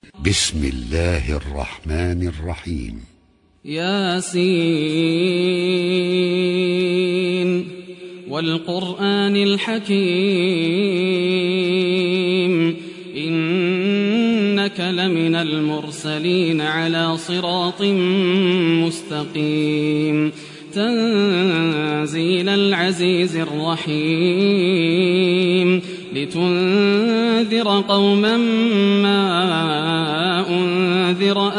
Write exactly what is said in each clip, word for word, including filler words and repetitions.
بسم الله الرحمن الرحيم. ياسين والقرآن الحكيم إنك لمن المرسلين على صراط مستقيم تنزيل العزيز الرحيم لتنذر قوما ما أنذر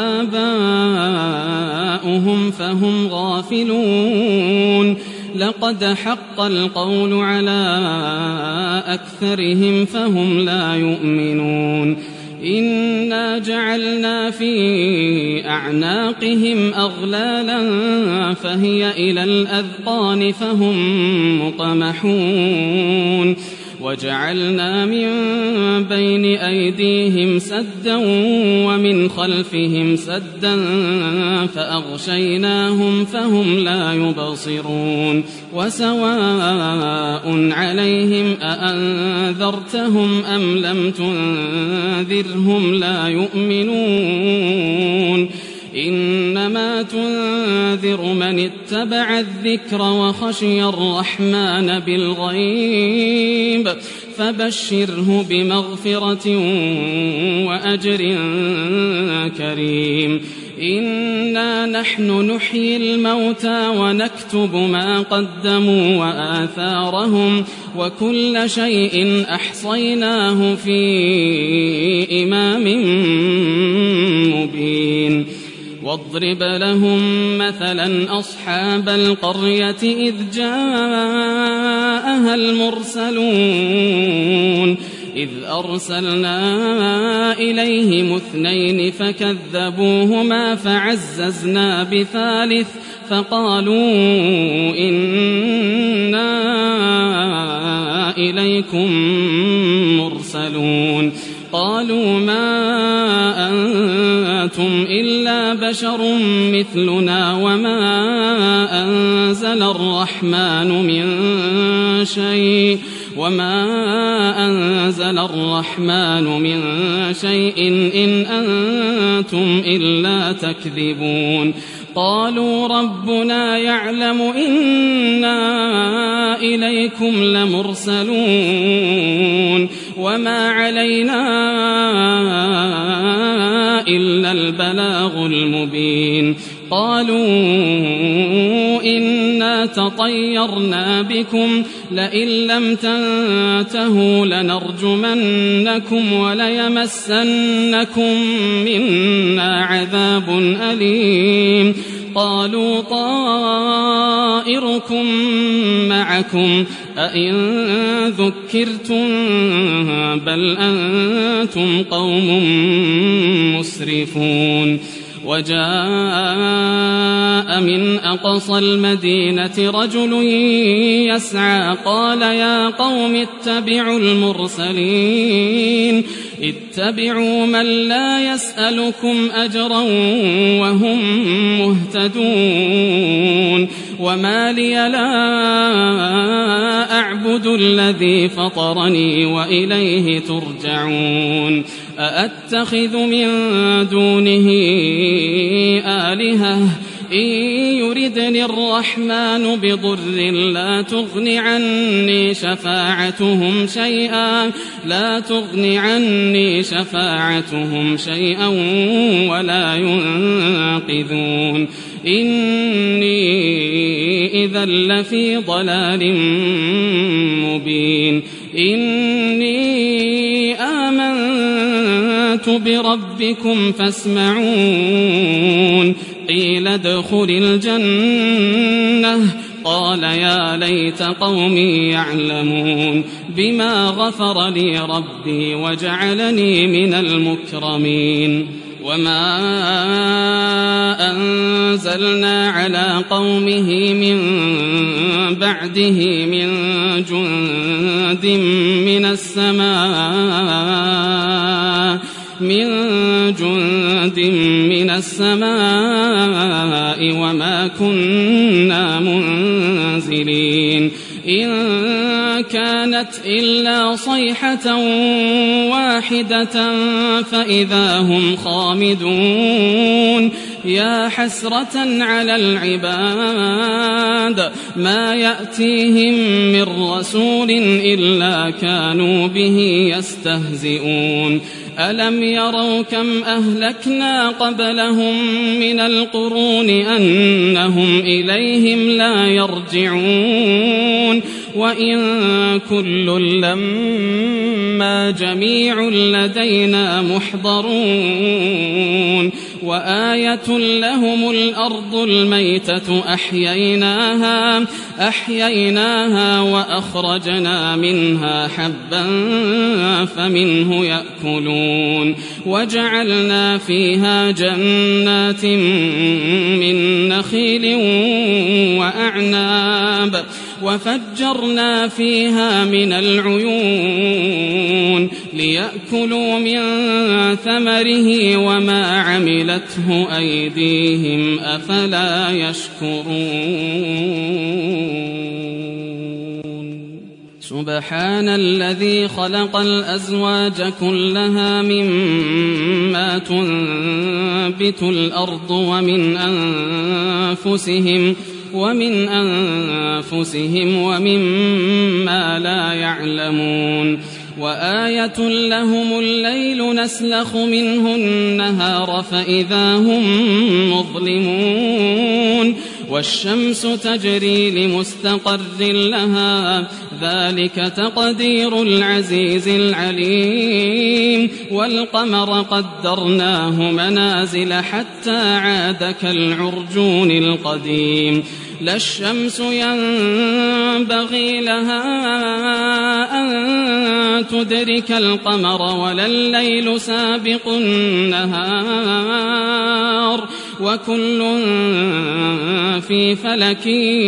آباؤهم فهم غافلون لقد حق القول على أكثرهم فهم لا يؤمنون إنا جعلنا في أعناقهم أغلالا فهي إلى الأذقان فهم مقمحون وجعلنا من بين أيديهم سدا ومن خلفهم سدا فأغشيناهم فهم لا يبصرون وسواء عليهم أأنذرتهم أم لم تنذرهم لا يؤمنون إنما تنذر من اتبع الذكر وخشي الرحمن بالغيب فبشره بمغفرة وأجر كريم إنا نحن نحيي الموتى ونكتب ما قدموا وآثارهم وكل شيء أحصيناه في إمام مبين واضرب لهم مثلا أصحاب القرية إذ جاءها المرسلون إذ أرسلنا إليهم اثنين فكذبوهما فعززنا بثالث فقالوا إنا إليكم مرسلون قالوا ما أنتم إلا بشر مثلنا وما أنزل الرحمن من شيء وما أنزل الرحمن من شيء إن أنتم إلا تكذبون قالوا ربنا يعلم إنا إليكم لمرسلون وما علينا إلا البلاغ المبين قالوا إنا تطيرنا بكم لئن لم تنتهوا لنرجمنكم وليمسنكم منا عذاب أليم قالوا طائركم معكم أئن ذكرتم بل أنتم قوم مسرفون وجاء من أقصى المدينة رجل يسعى قال يا قوم اتبعوا المرسلين اتبعوا من لا يسألكم أجرا وهم مهتدون وما لي لا أعبد الذي فطرني وإليه ترجعون أأتخذ من دونه آلهة إن يردني الرحمن بضر لا تغن عني شفاعتهم شيئا لا تغن عني شفاعتهم شيئا ولا ينقذون إني إذا لفي ضلال مبين إني آمنت بربكم فاسمعون قيل ادخل الجنة قال يا ليت قومي يعلمون بما غفر لي ربي وجعلني من المكرمين وما أنزلنا على قومه من بعده من جند من السماء من جند من السماء وما كنا منزلين إن كانت كانت إلا صيحة واحدة فإذا هم خامدون يا حسرة على العباد ما يأتيهم من رسول إلا كانوا به يستهزئون ألم يروا كم أهلكنا قبلهم من القرون أنهم إليهم لا يرجعون وإن كل لما جميع لدينا محضرون وآية لهم الأرض الميتة أحييناها أحييناها وأخرجنا منها حبا فمنه يأكلون وجعلنا فيها جنات من نخيل وأعناب وفجرنا فيها من العيون ليأكلوا من ثمره وما عملته أيديهم أفلا يشكرون سبحان الذي خلق الأزواج كلها مما تنبت الأرض ومن أنفسهم ومن أنفسهم ومما لا يعلمون وآية لهم الليل نسلخ منه النهار فإذا هم مظلمون والشمس تجري لمستقر لها ذلك تقدير العزيز العليم والقمر قدرناه منازل حتى عاد كالعرجون القديم لا الشمس ينبغي لها أن تدرك القمر ولا الليل سابق النهار وكل في فلك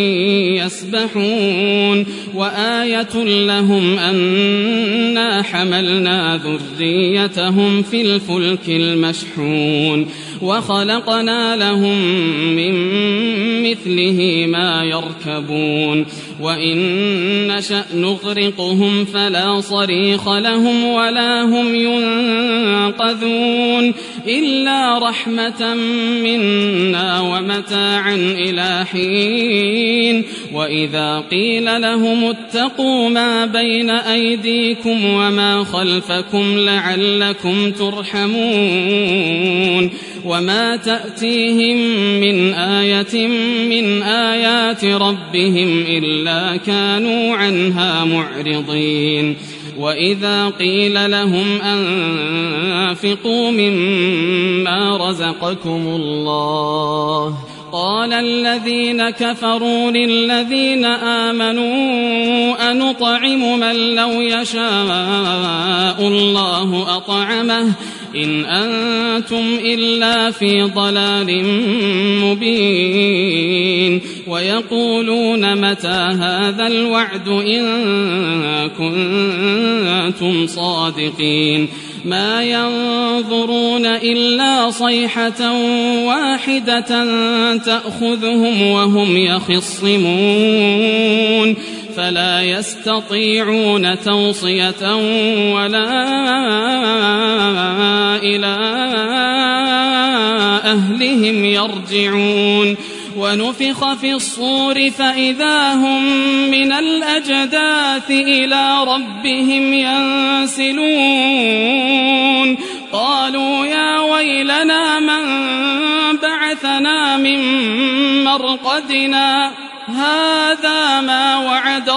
يسبحون وآية لهم أنا حملنا ذريتهم في الفلك المشحون وخلقنا لهم من مثله ما يركبون وإن نشأ نغرقهم فلا صريخ لهم ولا هم ينقذون إلا رحمة منا ومتاعا إلى حين وإذا قيل لهم اتقوا ما بين أيديكم وما خلفكم لعلكم ترحمون وما تأتيهم من آية من آيات ربهم إلا كانوا عنها معرضين وإذا قيل لهم أنفقوا مما رزقكم الله قال الذين كفروا للذين آمنوا أنطعم من لو يشاء الله أطعمه إن أنتم إلا في ضلال مبين ويقولون متى هذا الوعد إن كنتم صادقين ما ينظرون إلا صيحة واحدة تأخذهم وهم يخصمون فلا يستطيعون توصية ولا إلى أهلهم يرجعون ونفخ في الصور فإذا هم من الأجداث إلى ربهم ينسلون قالوا يا ويلنا من بعثنا من مرقدنا هذا ما وعد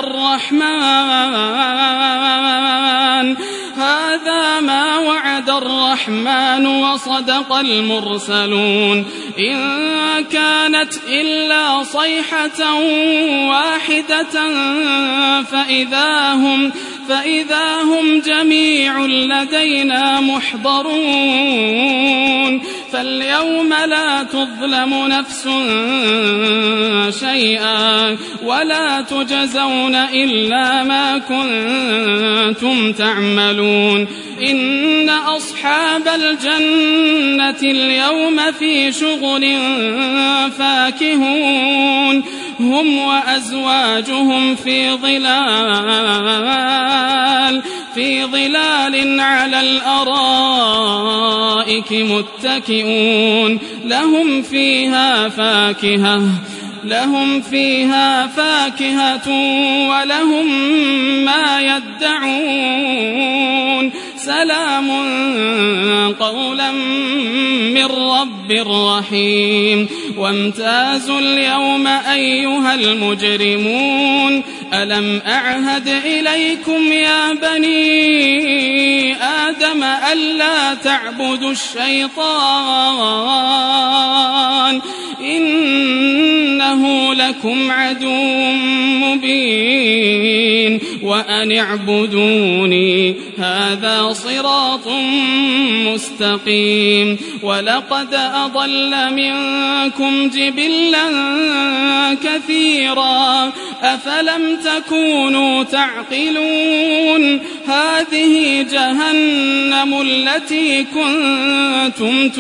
الرحمن هذا ما وعد الرحمن وصدق المرسلون إن كانت إلا صيحة واحدة فإذا هم فإذا هم جميع لدينا محضرون فاليوم لا تظلم نفس شيئا ولا تجزون إلا ما كنتم تعملون إن أصحاب الجنة اليوم في شغل فاكهون هم وأزواجهم في ظلال في ظلال على الأرائك متكئون لهم فيها فاكهة لهم فيها فاكهة ولهم ما يدعون سلام قولا من رب رحيم وامتازوا اليوم أيها المجرمون ألم أعهد إليكم يا بني آدم ألا تعبدوا الشيطان إنه لكم عدو مبين وأن اعبدوني هذا صراط مستقيم ولقد أضل منكم جبلا كثيرا أفلم تكونوا تعقلون هذه جهنم التي كنتم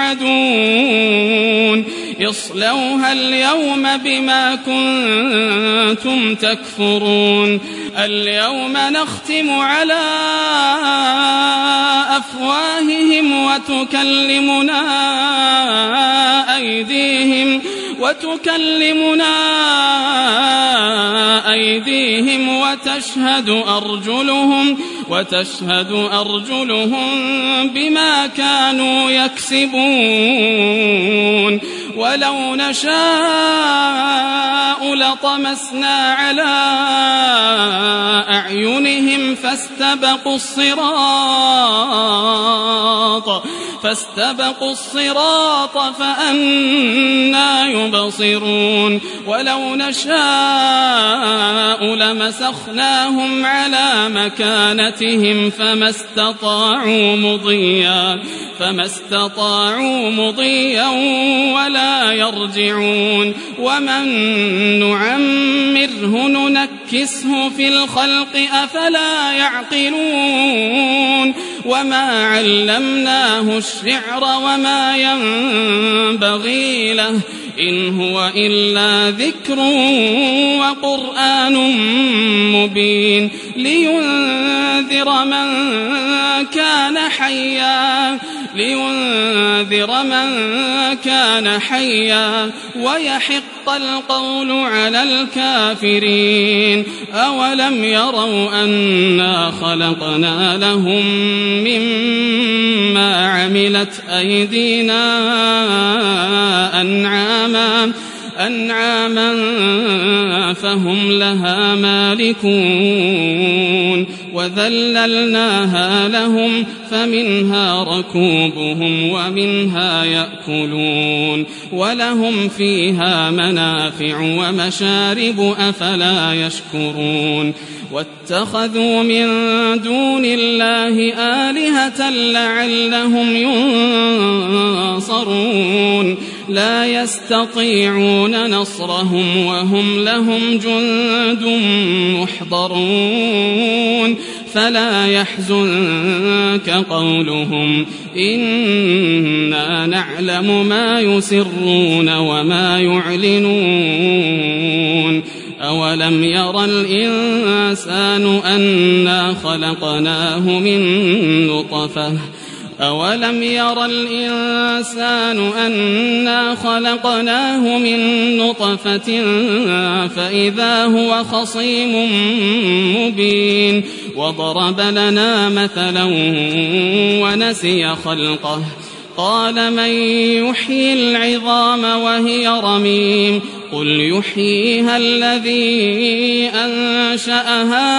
توعدون اصلوها اليوم بما كنتم تكفرون اليوم نختم على أفواههم وتكلمنا أيديهم وتكلمنا أيديهم وتشهد أرجلهم وتشهد أرجلهم بما كانوا يكسبون ولو نشاء لطمسنا على أعينهم فاستبقوا الصراط فاستبقوا الصراط فأنى يبصرون ولو نشاء لمسخناهم على مكانتهم فما استطاعوا مضيا فما استطاعوا مضيا ولا يرجعون ومن نعمره ننكسه في الخلق أفلا يعقلون وما علمناه الشعر وما ينبغي له إن هو إلا ذكر وقرآن مبين لينذر من كان حيا لينذر من كان حيا ويحق القول على الكافرين أولم يروا أنا خلقنا لهم مما عملت أيدينا أنعاما أنعاما فهم لها مالكون وذللناها لهم فمنها ركوبهم ومنها يأكلون ولهم فيها منافع ومشارب أفلا يشكرون واتخذوا من دون الله آلهة لعلهم ينصرون لا يستطيعون نصرهم وهم لهم جند محضرون فلا يحزنك قولهم إنا نعلم ما يسرون وما يعلنون أولم يرى الإنسان أنا خلقناه من نطفة أولم يرى الإنسان أنا خلقناه من نطفة فإذا هو خصيم مبين وضرب لنا مثلا ونسي خلقه قال من يحيي العظام وهي رميم قل يحييها الذي أنشأها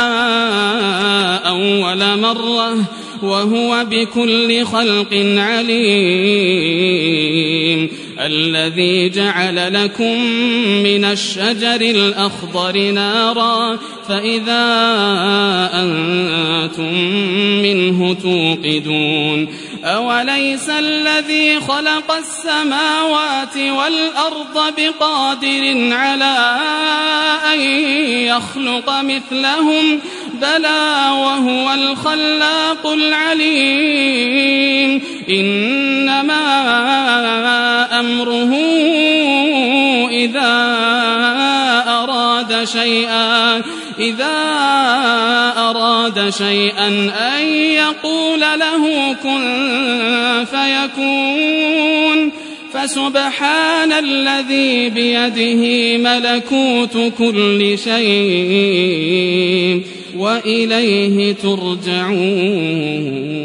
أول مرة وهو بكل خلق عليم الذي جعل لكم من الشجر الأخضر نارا فإذا أنتم منه توقدون أوليس الذي خلق السماوات والأرض بقادر على أن يخلق مثلهم بلى وهو الخلاق العليم إنما أمره إذا شيئا إذا أراد شيئا أن يقول له كن فيكون فسبحان الذي بيده ملكوت كل شيء وإليه ترجعون.